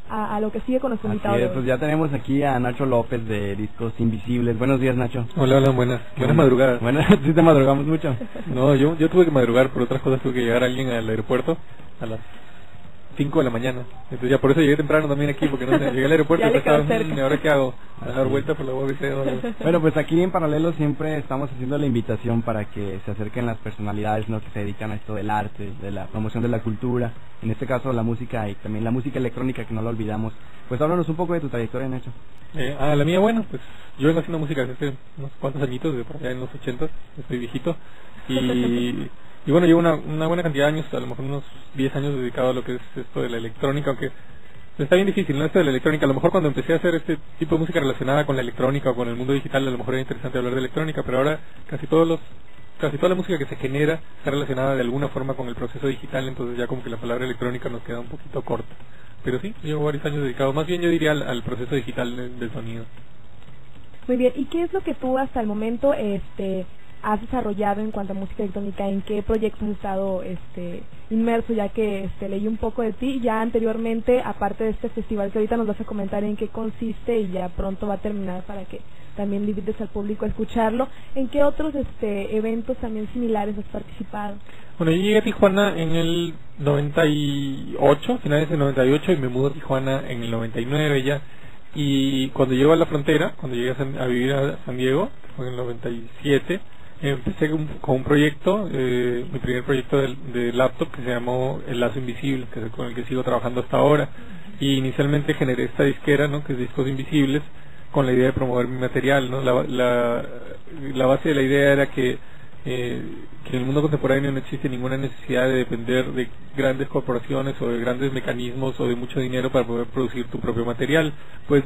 a lo que sigue con nuestro invitado. Así es, pues ya tenemos aquí a Nacho López de Discos Invisibles. Buenos días, Nacho. Hola, buenas madrugadas. Bueno, sí te madrugamos mucho. No, yo tuve que madrugar por otras cosas, tuve que llegar a alguien al aeropuerto a las 5 de la mañana. Entonces ya por eso llegué temprano también aquí, porque no sé, llegué al aeropuerto y pensaba, ¿ahora qué hago? ¿A dar vuelta por la UABC o algo? Bueno, pues aquí en Paralelo siempre estamos haciendo la invitación para que se acerquen las personalidades, ¿no?, que se dedican a esto del arte, de la promoción de la cultura, en este caso la música y también la música electrónica, que no la olvidamos. Pues háblanos un poco de tu trayectoria, Nacho. La mía, bueno, pues yo vengo haciendo música desde hace unos cuantos añitos, de por allá en los 80, estoy viejito, y bueno, llevo una buena cantidad de años, a lo mejor unos 10 años dedicado a lo que es esto de la electrónica, aunque está bien difícil, ¿no? Esto de la electrónica, a lo mejor cuando empecé a hacer este tipo de música relacionada con la electrónica o con el mundo digital, a lo mejor era interesante hablar de electrónica, pero ahora casi toda la música que se genera está relacionada de alguna forma con el proceso digital, entonces ya como que la palabra electrónica nos queda un poquito corta. Pero sí, llevo varios años dedicado, más bien yo diría al proceso digital del sonido. Muy bien, ¿y qué es lo que tú hasta el momento has desarrollado en cuanto a música electrónica? ¿En qué proyectos has estado inmerso? Ya que leí un poco de ti ya anteriormente, aparte de este festival que ahorita nos vas a comentar en qué consiste y ya pronto va a terminar para que también le invites al público a escucharlo. ¿En qué otros eventos también similares has participado? Bueno, yo llegué a Tijuana en el 98, finales del 98, y me mudo a Tijuana en el 99 ya. Y cuando llego a la frontera, cuando llegué a vivir a San Diego, que fue en el 97, empecé con un proyecto, mi primer proyecto de laptop, que se llamó El Lazo Invisible, que es con el que sigo trabajando hasta ahora. Y inicialmente generé esta disquera, ¿no?, que es Discos Invisibles, con la idea de promover mi material, ¿no? La base de la idea era que en el mundo contemporáneo no existe ninguna necesidad de depender de grandes corporaciones o de grandes mecanismos o de mucho dinero para poder producir tu propio material. Puedes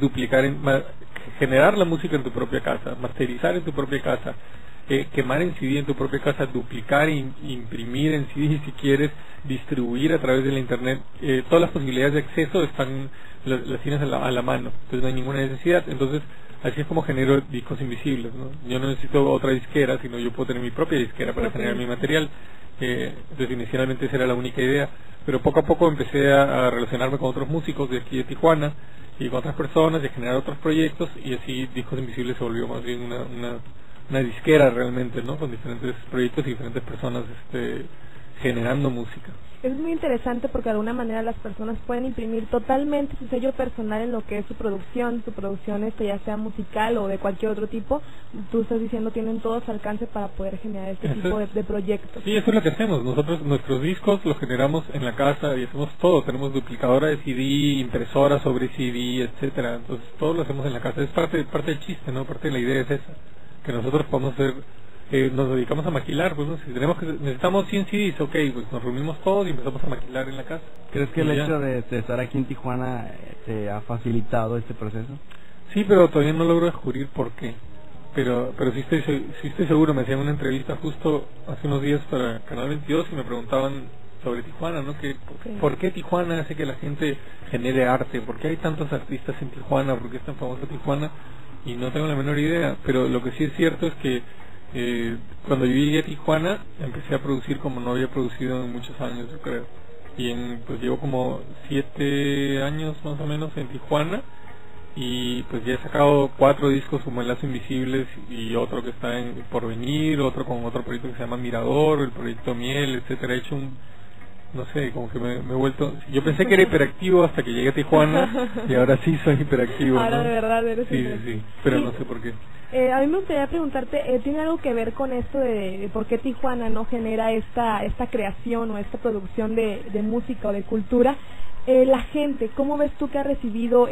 generar la música en tu propia casa, masterizar en tu propia casa, quemar en CD en tu propia casa, duplicar e imprimir en CD si quieres, distribuir a través de la internet. Todas las posibilidades de acceso las tienes a la mano, entonces no hay ninguna necesidad. Entonces así es como genero Discos Invisibles, ¿no? Yo no necesito otra disquera, sino yo puedo tener mi propia disquera para generar mi material. Entonces inicialmente esa era la única idea, pero poco a poco empecé a relacionarme con otros músicos de aquí de Tijuana y con otras personas y a generar otros proyectos, y así Discos Invisibles se volvió más bien una disquera realmente, ¿no?, con diferentes proyectos y diferentes personas generando música. Es muy interesante porque de alguna manera las personas pueden imprimir totalmente su sello personal en lo que es su producción ya sea musical o de cualquier otro tipo. Tú estás diciendo tienen todo su alcance para poder generar este tipo de proyectos. Sí, eso es lo que hacemos. Nosotros nuestros discos los generamos en la casa y hacemos todo. Tenemos duplicadora de CD, impresora sobre CD, etcétera. Entonces todo lo hacemos en la casa. Es parte del chiste, ¿no? Parte de la idea es esa, que nosotros podemos hacer. Nos dedicamos a maquilar, pues, ¿no? Si necesitamos 100 CDs, ok, pues nos reunimos todos y empezamos a maquilar en la casa. ¿Crees que el hecho de estar aquí en Tijuana te ha facilitado este proceso? Sí, pero todavía no logro descubrir por qué. Pero sí estoy seguro. Me hacían una entrevista justo hace unos días para Canal 22 y me preguntaban sobre Tijuana, ¿no? ¿Por qué Tijuana hace que la gente genere arte? ¿Por qué hay tantos artistas en Tijuana? ¿Por qué es tan famosa Tijuana? Y no tengo la menor idea, pero lo que sí es cierto es que cuando yo llegué a Tijuana empecé a producir como no había producido en muchos años, yo creo. Y pues llevo como 7 años más o menos en Tijuana, y pues ya he sacado 4 discos como El Lazo Invisibles y otro que está por venir, otro con otro proyecto que se llama Mirador, el proyecto Miel, etcétera. He hecho no sé, como que me he vuelto. Yo pensé que era hiperactivo hasta que llegué a Tijuana y ahora sí soy hiperactivo, ahora, ¿no? De verdad eres sí, pero sí. No sé por qué. A mí me gustaría preguntarte, ¿tiene algo que ver con esto de por qué Tijuana no genera esta creación o esta producción de música o de cultura? La gente, ¿cómo ves tú que ha recibido,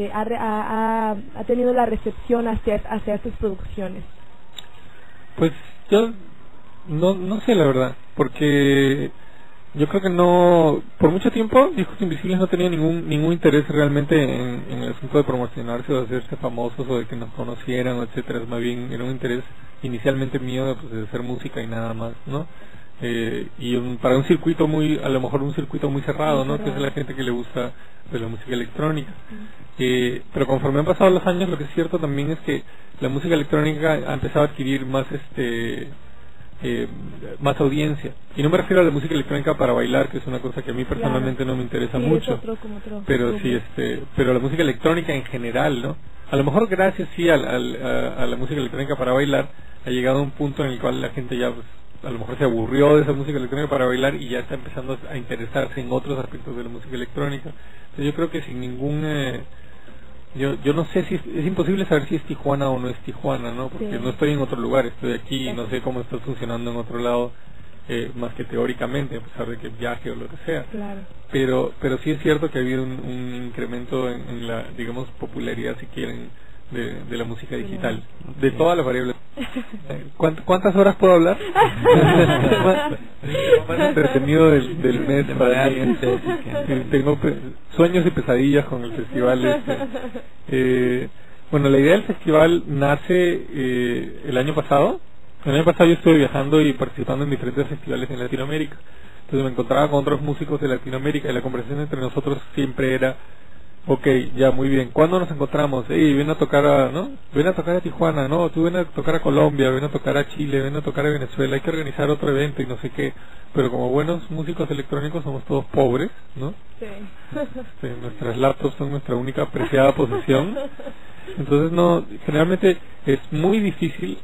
ha tenido la recepción hacia estas producciones? Pues yo no sé la verdad, porque yo creo que no, por mucho tiempo Discos Invisibles no tenía ningún interés realmente en el asunto de promocionarse o de hacerse famosos o de que nos conocieran, etcétera. Más bien era un interés inicialmente mío de hacer música y nada más, ¿no? Para un circuito a lo mejor un circuito muy cerrado, ¿no? Que es la gente que le gusta pues, la música electrónica. Pero conforme han pasado los años, lo que es cierto también es que la música electrónica ha empezado a adquirir más más audiencia. Y no me refiero a la música electrónica para bailar, que es una cosa que a mí personalmente no me interesa mucho, pero sí, pero la música electrónica en general, ¿no? A lo mejor gracias sí a la música electrónica para bailar ha llegado a un punto en el cual la gente ya, pues, a lo mejor se aburrió de esa música electrónica para bailar y ya está empezando a interesarse en otros aspectos de la música electrónica. Entonces yo creo que sin ningún yo no sé si es imposible saber si es Tijuana o no es Tijuana, ¿no? Porque no estoy en otro lugar, estoy aquí y no sé cómo está funcionando en otro lado, más que teóricamente, a pesar de que viaje o lo que sea. Claro. Pero sí es cierto que ha habido un incremento en la, digamos, popularidad, si quieren, de la música digital, de todas las variables. ¿Cuántas horas puedo hablar? Más entretenido del mes para mí. Tengo sueños y pesadillas con el festival bueno, la idea del festival nace el año pasado. El año pasado yo estuve viajando y participando en diferentes festivales en Latinoamérica. Entonces me encontraba con otros músicos de Latinoamérica y la conversación entre nosotros siempre era: ok, ya, muy bien, ¿cuándo nos encontramos? Ven a tocar ¿no? Ven a tocar a Tijuana, ¿no? Tú ven a tocar a Colombia, ven a tocar a Chile, ven a tocar a Venezuela, hay que organizar otro evento y no sé qué. Pero como buenos músicos electrónicos somos todos pobres, ¿no? Sí. Nuestras laptops son nuestra única preciada posesión. Entonces, no, generalmente es muy difícil,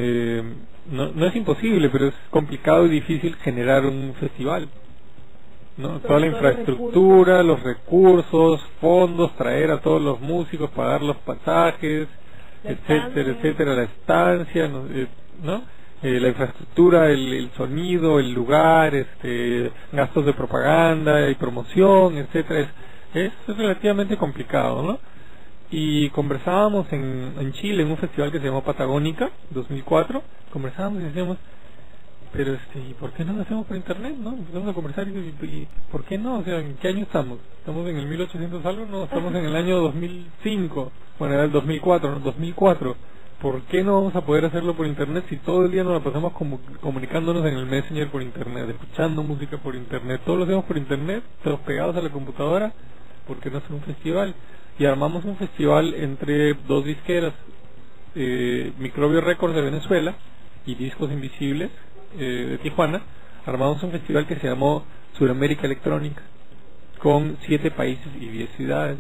no es imposible, pero es complicado y difícil generar un festival, ¿no? Toda la infraestructura, los recursos, fondos, traer a todos los músicos, pagar los pasajes, etcétera, la estancia, ¿no? La infraestructura, el sonido, el lugar, gastos de propaganda y promoción, etcétera, es relativamente complicado, ¿no? Y conversábamos en Chile, en un festival que se llamó Patagónica 2004, conversábamos y decíamos: pero ¿y por qué no lo hacemos por internet, no? Empezamos a conversar y ¿por qué no? O sea, ¿en qué año estamos? ¿Estamos en el 1800 algo? No, estamos en el año 2005. Bueno, era el 2004, ¿no? 2004. ¿Por qué no vamos a poder hacerlo por internet si todo el día nos la pasamos comunicándonos en el Messenger por internet, escuchando música por internet? Todos lo hacemos por internet, todos pegados a la computadora. ¿Por qué no hacer un festival? Y armamos un festival entre dos disqueras, Microbio Records de Venezuela y Discos Invisibles de Tijuana. Armamos un festival que se llamó Suramérica Electrónica, con 7 países y 10 ciudades.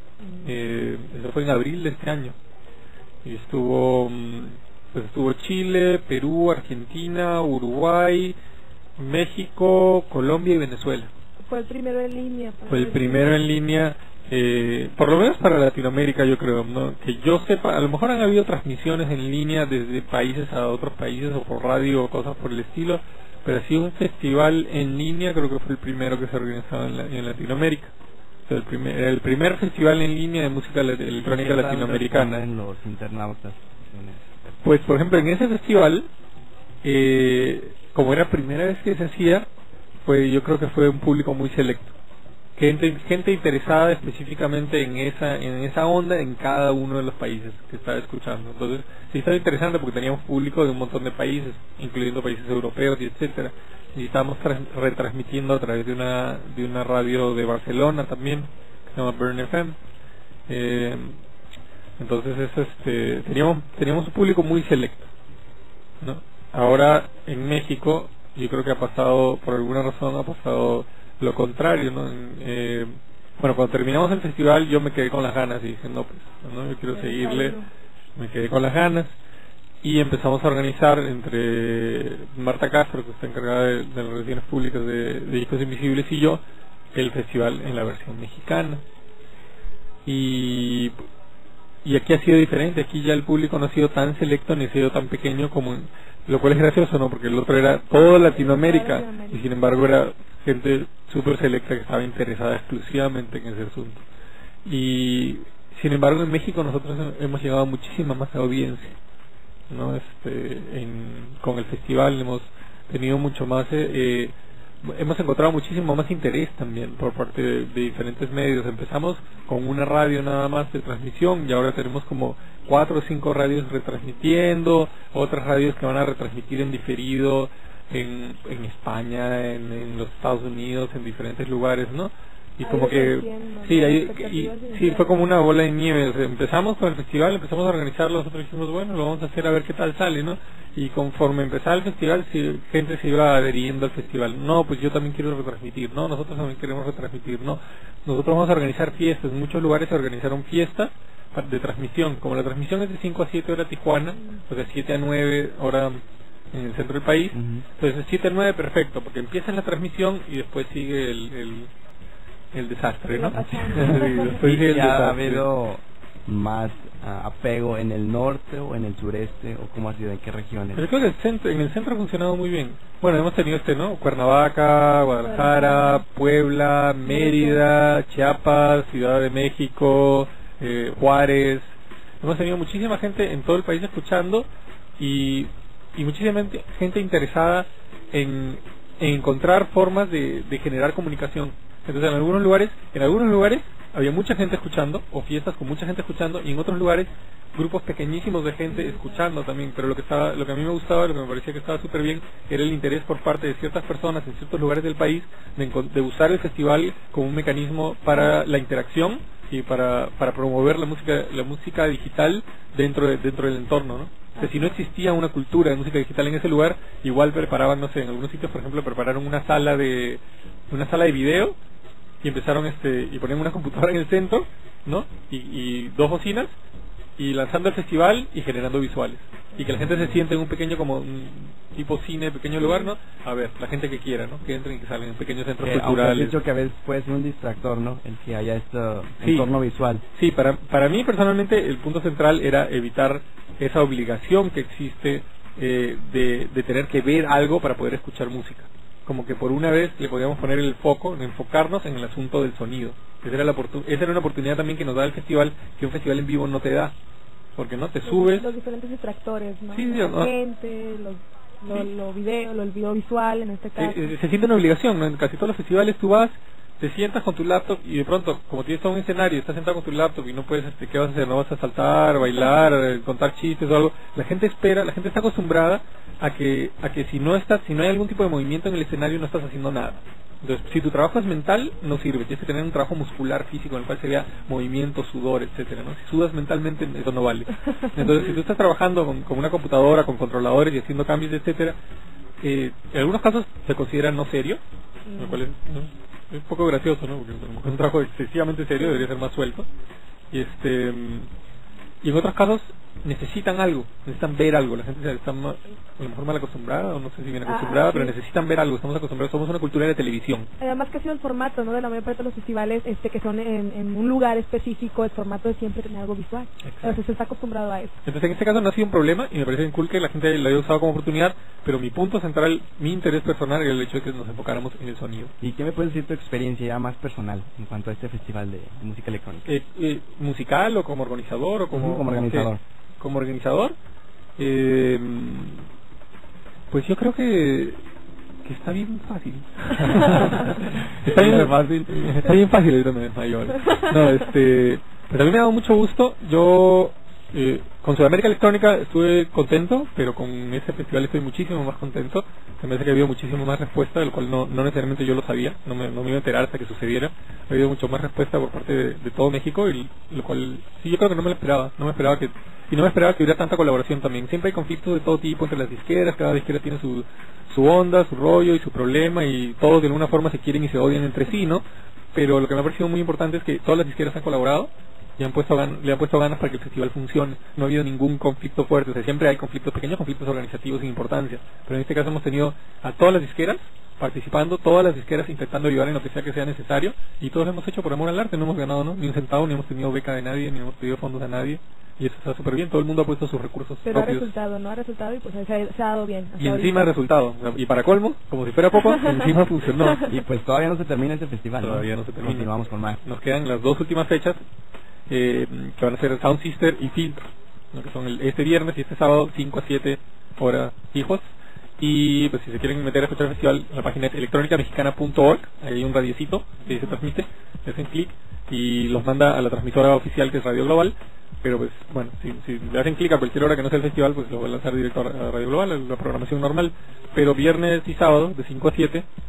Eso fue en abril de este año. Y estuvo Chile, Perú, Argentina, Uruguay, México, Colombia y Venezuela. Fue el primero en línea. Fue el primero en línea, por lo menos para Latinoamérica, yo creo, ¿no? Que yo sepa, a lo mejor han habido transmisiones en línea desde países a otros países o por radio o cosas por el estilo, pero así un festival en línea creo que fue el primero que se organizaba en Latinoamérica. O sea, el primer festival en línea de música electrónica latinoamericana. En los internautas. Pues, por ejemplo, en ese festival, como era la primera vez que se hacía, yo creo que fue un público muy selecto. Gente interesada específicamente en esa onda en cada uno de los países que estaba escuchando. Entonces sí estaba interesante porque teníamos público de un montón de países, incluyendo países europeos y etcétera, y estábamos retransmitiendo a través de una radio de Barcelona también, que se llama Burn FM. Entonces teníamos un público muy selecto, ¿no? Ahora en México yo creo que por alguna razón ha pasado lo contrario, ¿no? Bueno, cuando terminamos el festival yo me quedé con las ganas y dije, no, yo quiero seguirle. Me quedé con las ganas y empezamos a organizar entre Marta Castro, que está encargada de las relaciones públicas de Discos Invisibles, y yo, el festival en la versión mexicana. Y aquí ha sido diferente. Aquí ya el público no ha sido tan selecto ni ha sido tan pequeño como lo cual es gracioso, ¿no? Porque el otro era toda Latinoamérica y sin embargo era gente súper selecta que estaba interesada exclusivamente en ese asunto. Y sin embargo en México nosotros hemos llegado a muchísima más audiencia, ¿no? Con el festival hemos tenido mucho más, hemos encontrado muchísimo más interés también por parte de diferentes medios. Empezamos con una radio nada más de transmisión y ahora tenemos como 4 o 5 radios retransmitiendo, otras radios que van a retransmitir en diferido en España, en los Estados Unidos, en diferentes lugares, ¿no? y como que sí, sí, fue como una bola de nieve. O sea, empezamos con el festival, empezamos a organizarlo, nosotros dijimos, bueno, lo vamos a hacer a ver qué tal sale, ¿no? Y conforme empezaba el festival, gente se iba adheriendo al festival. No, pues yo también quiero retransmitir, no, nosotros también queremos retransmitir, no, nosotros vamos a organizar fiestas. En muchos lugares se organizaron fiestas de transmisión. Como la transmisión es de 5 a 7 hora Tijuana, o sea, 7 a 9 hora en el centro del país, entonces de 7 a 9 perfecto, porque empieza la transmisión y después sigue el desastre, ¿no? Después sigue el desastre. ¿Ha habido más apego en el norte o en el sureste, o cómo ha sido, en qué regiones? Yo creo que en el centro ha funcionado muy bien. Bueno, hemos tenido ¿no? Cuernavaca, Guadalajara, Puebla, Mérida, Chiapas, Ciudad de México, Juárez. Hemos tenido muchísima gente en todo el país escuchando y muchísima gente interesada en encontrar formas de generar comunicación. Entonces en algunos lugares había mucha gente escuchando, o fiestas con mucha gente escuchando, y en otros lugares grupos pequeñísimos de gente escuchando también. Pero lo que a mí me gustaba, lo que me parecía que estaba súper bien, era el interés por parte de ciertas personas en ciertos lugares del país de usar el festival como un mecanismo para la interacción y para promover la música digital dentro del entorno, ¿no? O sea, si no existía una cultura de música digital en ese lugar, igual preparaban, no sé, en algunos sitios, por ejemplo, prepararon una sala de video y empezaron y ponían una computadora en el centro, ¿no? Y dos bocinas, y lanzando el festival y generando visuales, y que la gente se siente en un pequeño, como un tipo cine, pequeño lugar, ¿no? A ver, la gente que quiera, ¿no? Que entren y que salgan en pequeños centros culturales. Has dicho que a veces puede ser un distractor, ¿no? El que haya entorno visual. Sí, para mí personalmente el punto central era evitar esa obligación que existe de tener que ver algo para poder escuchar música. Como que por una vez le podíamos poner el foco, enfocarnos en el asunto del sonido. Esa era una oportunidad también que nos da el festival, que un festival en vivo no te da. Porque no te subes. Los diferentes distractores, ¿no? Sí, la gente, el video visual en este caso. Se siente una obligación, ¿no? En casi todos los festivales tú vas, te sientas con tu laptop y de pronto, como tienes todo un escenario, estás sentado con tu laptop y no puedes, ¿qué vas a hacer? No vas a saltar, bailar, contar chistes o algo. La gente está acostumbrada a que si no hay algún tipo de movimiento en el escenario, no estás haciendo nada. Entonces, si tu trabajo es mental, no sirve. Tienes que tener un trabajo muscular, físico, en el cual sería movimiento, sudor, etcétera, ¿no? Si sudas mentalmente, eso no vale. Entonces, si tú estás trabajando con una computadora, con controladores y haciendo cambios, etcétera, en algunos casos se considera no serio, lo cual es un poco gracioso, ¿no? Porque es un trabajo excesivamente serio, debería ser más suelto. Y en otros casos necesitan algo, necesitan ver algo. La gente está a lo mejor mal acostumbrada, o no sé si bien acostumbrada, pero necesitan ver algo. Estamos acostumbrados, somos una cultura de televisión. Además que ha sido el formato, ¿no? De la mayor parte de los festivales que son en un lugar específico, el formato de siempre tener algo visual. Entonces se está acostumbrado a eso. Entonces en este caso no ha sido un problema y me parece bien cool que la gente lo haya usado como oportunidad, pero mi punto central, mi interés personal era el hecho de que nos enfocáramos en el sonido. ¿Y qué me puedes decir tu experiencia ya más personal en cuanto a este festival de música electrónica? ¿Musical o como organizador? O como organizador. Como organizador, pues yo creo que está bien fácil. Está bien fácil, ahorita me desmayo. No, pues a mí me ha dado mucho gusto. Yo con Sudamérica Electrónica estuve contento, pero con este festival estoy muchísimo más contento. Se me hace que ha habido muchísimo más respuesta, del cual no necesariamente yo lo sabía, no me iba a enterar hasta que sucediera. Ha habido mucho más respuesta por parte de todo México, y lo cual sí, yo creo que no me lo esperaba que hubiera tanta colaboración también. Siempre hay conflictos de todo tipo entre las disqueras, cada disquera tiene su onda, su rollo y su problema, y todos de alguna forma se quieren y se odian entre sí, ¿no? Pero lo que me ha parecido muy importante es que todas las disqueras han colaborado y le han puesto ganas para que el festival funcione. No ha habido ningún conflicto fuerte. O sea, siempre hay conflictos pequeños, conflictos organizativos sin importancia, pero en este caso hemos tenido a todas las disqueras participando, todas las disqueras intentando ayudar en lo que sea necesario, y todos lo hemos hecho por amor al arte. No hemos ganado, ¿no?, ni un centavo, ni hemos tenido beca de nadie, ni hemos pedido fondos a nadie, y eso está súper bien. Todo el mundo ha puesto sus recursos pero propios. ha resultado y pues se ha dado bien. Y encima ha resultado, y para colmo, como si fuera poco, encima funcionó. Y pues todavía no se termina este festival, todavía no se termina. Continuamos con más. Nos quedan las dos últimas fechas, que van a ser Sound Sister y Filtro, ¿no?, que son este viernes y este sábado, 5 a 7 horas fijos. Y pues si se quieren meter a escuchar el festival, la página es electronicamexicana.org, ahí hay un radiecito que se transmite, le hacen clic y los manda a la transmisora oficial, que es Radio Global. Pero pues bueno, si le hacen clic a cualquier hora que no sea el festival, pues lo voy a lanzar directo a Radio Global, a la programación normal. Pero viernes y sábado, de 5 a 7,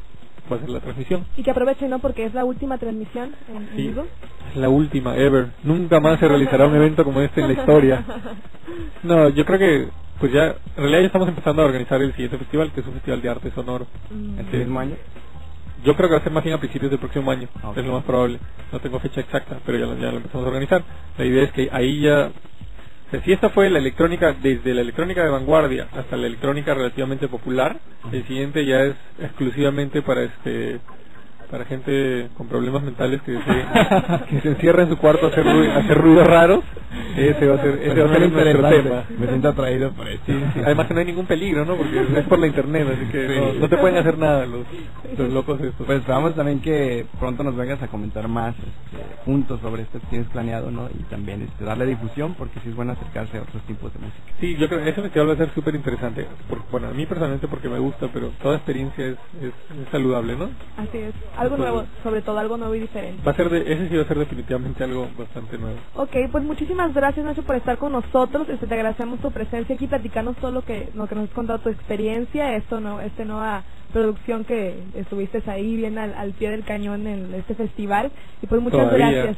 va a ser la transmisión. Y que aprovechen, ¿no? Porque es la última transmisión en Sí, vivo. es la última ever. Nunca más se realizará un evento como este en la historia. No, yo creo que pues ya, en realidad ya estamos empezando a organizar el siguiente festival, que es un festival de arte sonoro. ¿Este mismo año? Yo creo que va a ser más bien a principios del próximo año, Okay. es lo más probable. No tengo fecha exacta, pero ya lo empezamos a organizar. La idea es que ahí ya... O sea, si esta fue la electrónica, desde la electrónica de vanguardia hasta la electrónica relativamente popular, el siguiente ya es exclusivamente para gente con problemas mentales que se encierra en su cuarto a hacer ruidos raros. Ese va a ser nuestro tema. Me siento atraído por esto. Sí. Además que no hay ningún peligro, ¿no? Porque es por la internet, así que Sí. no te pueden hacer nada los locos estos. Pues esperamos también que pronto nos vengas a comentar más puntos sobre esto que tienes planeado, ¿no? Y también darle difusión, porque sí es bueno acercarse a otros tipos de música. Sí, yo creo que ese festival va a ser súper interesante. Bueno, a mí personalmente porque me gusta, pero toda experiencia es saludable, ¿no? Así es, algo nuevo, sobre todo algo nuevo y diferente. Ese sí va a ser definitivamente algo bastante nuevo. Ok, pues muchísimas gracias, Nacho, por estar con nosotros. Te agradecemos tu presencia aquí, platicarnos todo lo que nos has contado, tu experiencia, nueva producción que estuviste ahí bien al pie del cañón en este festival. Y pues muchas gracias,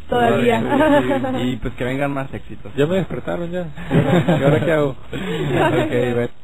todavía. Y pues que vengan más éxitos. Ya me despertaron ya. ¿Y ahora qué hago? Ok,